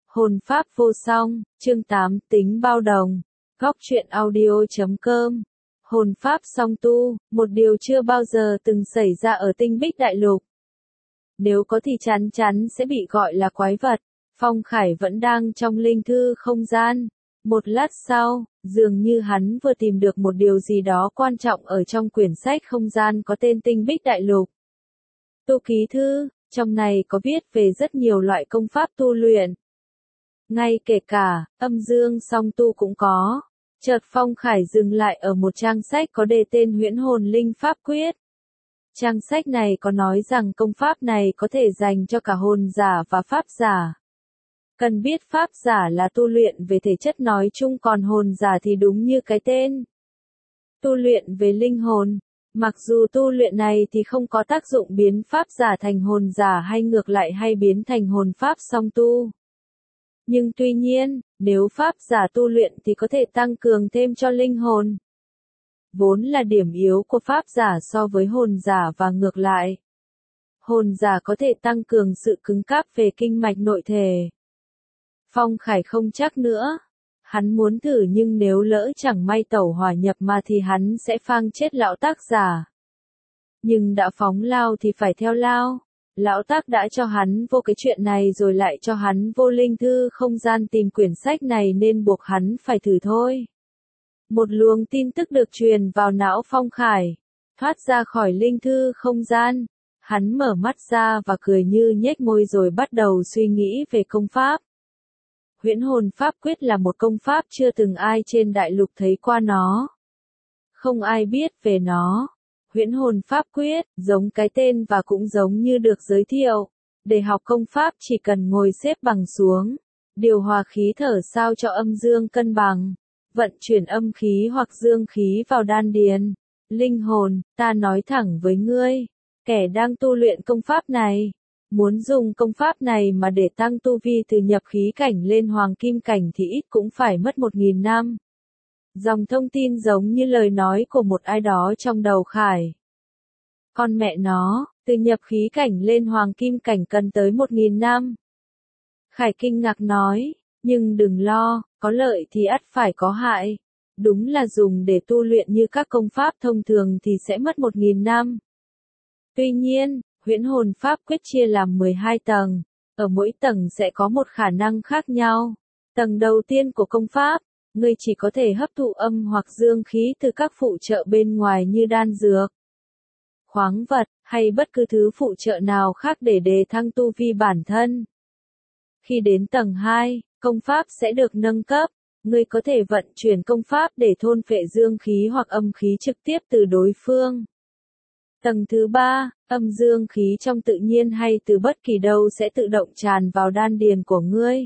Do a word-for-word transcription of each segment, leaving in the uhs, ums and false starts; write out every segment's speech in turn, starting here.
Hồn pháp vô song, chương tám, tính bao đồng. Góc truyện audio chấm com. Hồn pháp song tu, một điều chưa bao giờ từng xảy ra ở tinh bích đại lục. Nếu có thì chắn chắn sẽ bị gọi là quái vật. Phong Khải vẫn đang trong linh thư không gian. Một lát sau, dường như hắn vừa tìm được một điều gì đó quan trọng ở trong quyển sách không gian có tên tinh bích đại lục. Tu ký thư, trong này có viết về rất nhiều loại công pháp tu luyện. Ngay kể cả, âm dương song tu cũng có. Chợt Phong Khải dừng lại ở một trang sách có đề tên Huyễn Hồn Linh Pháp Quyết. Trang sách này có nói rằng công pháp này có thể dành cho cả hồn giả và pháp giả. Cần biết pháp giả là tu luyện về thể chất nói chung, còn hồn giả thì đúng như cái tên. Tu luyện về linh hồn. Mặc dù tu luyện này thì không có tác dụng biến pháp giả thành hồn giả hay ngược lại hay biến thành hồn pháp song tu. Nhưng tuy nhiên, nếu pháp giả tu luyện thì có thể tăng cường thêm cho linh hồn. Vốn là điểm yếu của pháp giả so với hồn giả và ngược lại. Hồn giả có thể tăng cường sự cứng cáp về kinh mạch nội thể. Phong Khải không chắc nữa. Hắn muốn thử nhưng nếu lỡ chẳng may tẩu hỏa nhập mà thì hắn sẽ phang chết lão tác giả. Nhưng đã phóng lao thì phải theo lao. Lão tác đã cho hắn vô cái chuyện này rồi lại cho hắn vô linh thư không gian tìm quyển sách này nên buộc hắn phải thử thôi. Một luồng tin tức được truyền vào não Phong Khải. Thoát ra khỏi linh thư không gian. Hắn mở mắt ra và cười như nhếch môi rồi bắt đầu suy nghĩ về công pháp. Huyễn Hồn Pháp Quyết là một công pháp chưa từng ai trên đại lục thấy qua nó. Không ai biết về nó. Huyễn Hồn Pháp Quyết, giống cái tên và cũng giống như được giới thiệu. Để học công pháp chỉ cần ngồi xếp bằng xuống, điều hòa khí thở sao cho âm dương cân bằng, vận chuyển âm khí hoặc dương khí vào đan điền. Linh hồn, ta nói thẳng với ngươi, kẻ đang tu luyện công pháp này, muốn dùng công pháp này mà để tăng tu vi từ nhập khí cảnh lên hoàng kim cảnh thì ít cũng phải mất một nghìn năm. Dòng thông tin giống như lời nói của một ai đó trong đầu Khải. Con mẹ nó, từ nhập khí cảnh lên hoàng kim cảnh cần tới một nghìn năm. Khải kinh ngạc nói, nhưng đừng lo, có lợi thì ắt phải có hại. Đúng là dùng để tu luyện như các công pháp thông thường thì sẽ mất một nghìn năm. Tuy nhiên, Huyễn Hồn Pháp Quyết chia làm mười hai tầng, ở mỗi tầng sẽ có một khả năng khác nhau. Tầng đầu tiên của công pháp, ngươi chỉ có thể hấp thụ âm hoặc dương khí từ các phụ trợ bên ngoài như đan dược, khoáng vật, hay bất cứ thứ phụ trợ nào khác để đề thăng tu vi bản thân. Khi đến tầng hai, công pháp sẽ được nâng cấp, ngươi có thể vận chuyển công pháp để thôn phệ dương khí hoặc âm khí trực tiếp từ đối phương. Tầng thứ ba, âm dương khí trong tự nhiên hay từ bất kỳ đâu sẽ tự động tràn vào đan điền của ngươi.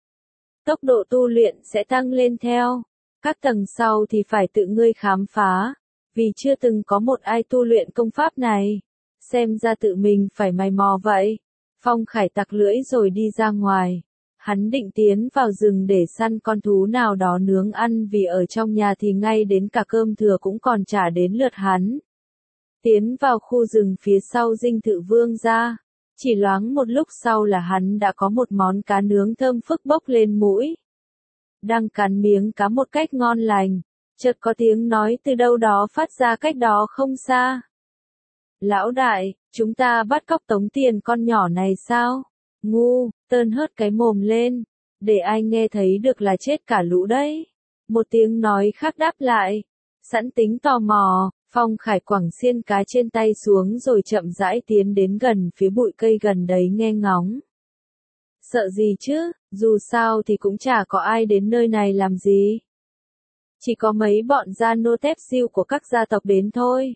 Tốc độ tu luyện sẽ tăng lên theo. Các tầng sau thì phải tự ngươi khám phá, vì chưa từng có một ai tu luyện công pháp này. Xem ra tự mình phải mày mò vậy. Phong Khải tặc lưỡi rồi đi ra ngoài. Hắn định tiến vào rừng để săn con thú nào đó nướng ăn vì ở trong nhà thì ngay đến cả cơm thừa cũng còn chả đến lượt hắn. Tiến vào khu rừng phía sau dinh thự vương gia. Chỉ loáng một lúc sau là hắn đã có một món cá nướng thơm phức bốc lên mũi. Đang cắn miếng cá một cách ngon lành, chợt có tiếng nói từ đâu đó phát ra cách đó không xa. Lão đại, chúng ta bắt cóc tống tiền con nhỏ này sao? Ngu, tơn hớt cái mồm lên, để ai nghe thấy được là chết cả lũ đấy. Một tiếng nói khác đáp lại, sẵn tính tò mò. Phong Khải quẳng xiên cá trên tay xuống rồi chậm rãi tiến đến gần phía bụi cây gần đấy nghe ngóng. Sợ gì chứ, dù sao thì cũng chả có ai đến nơi này làm gì. Chỉ có mấy bọn gia nô tép siêu của các gia tộc đến thôi.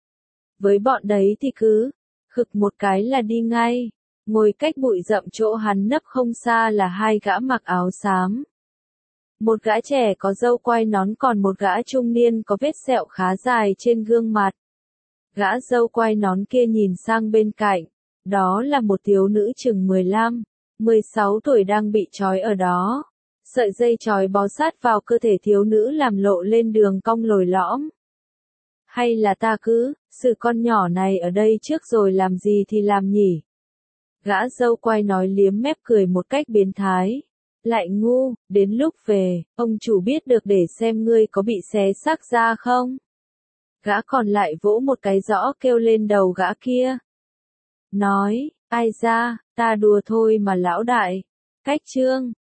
Với bọn đấy thì cứ, khực một cái là đi ngay. Ngồi cách bụi rậm chỗ hắn nấp không xa là hai gã mặc áo xám. Một gã trẻ có râu quai nón còn một gã trung niên có vết sẹo khá dài trên gương mặt. Gã râu quai nón kia nhìn sang bên cạnh, đó là một thiếu nữ chừng mười lăm, mười sáu tuổi đang bị trói ở đó. Sợi dây trói bó sát vào cơ thể thiếu nữ làm lộ lên đường cong lồi lõm. Hay là ta cứ, xử con nhỏ này ở đây trước rồi làm gì thì làm nhỉ? Gã râu quai nói liếm mép cười một cách biến thái. Lại ngu, đến lúc về, ông chủ biết được để xem ngươi có bị xé xác ra không. Gã còn lại vỗ một cái rõ kêu lên đầu gã kia. Nói, ai ra, ta đùa thôi mà lão đại. Cách chương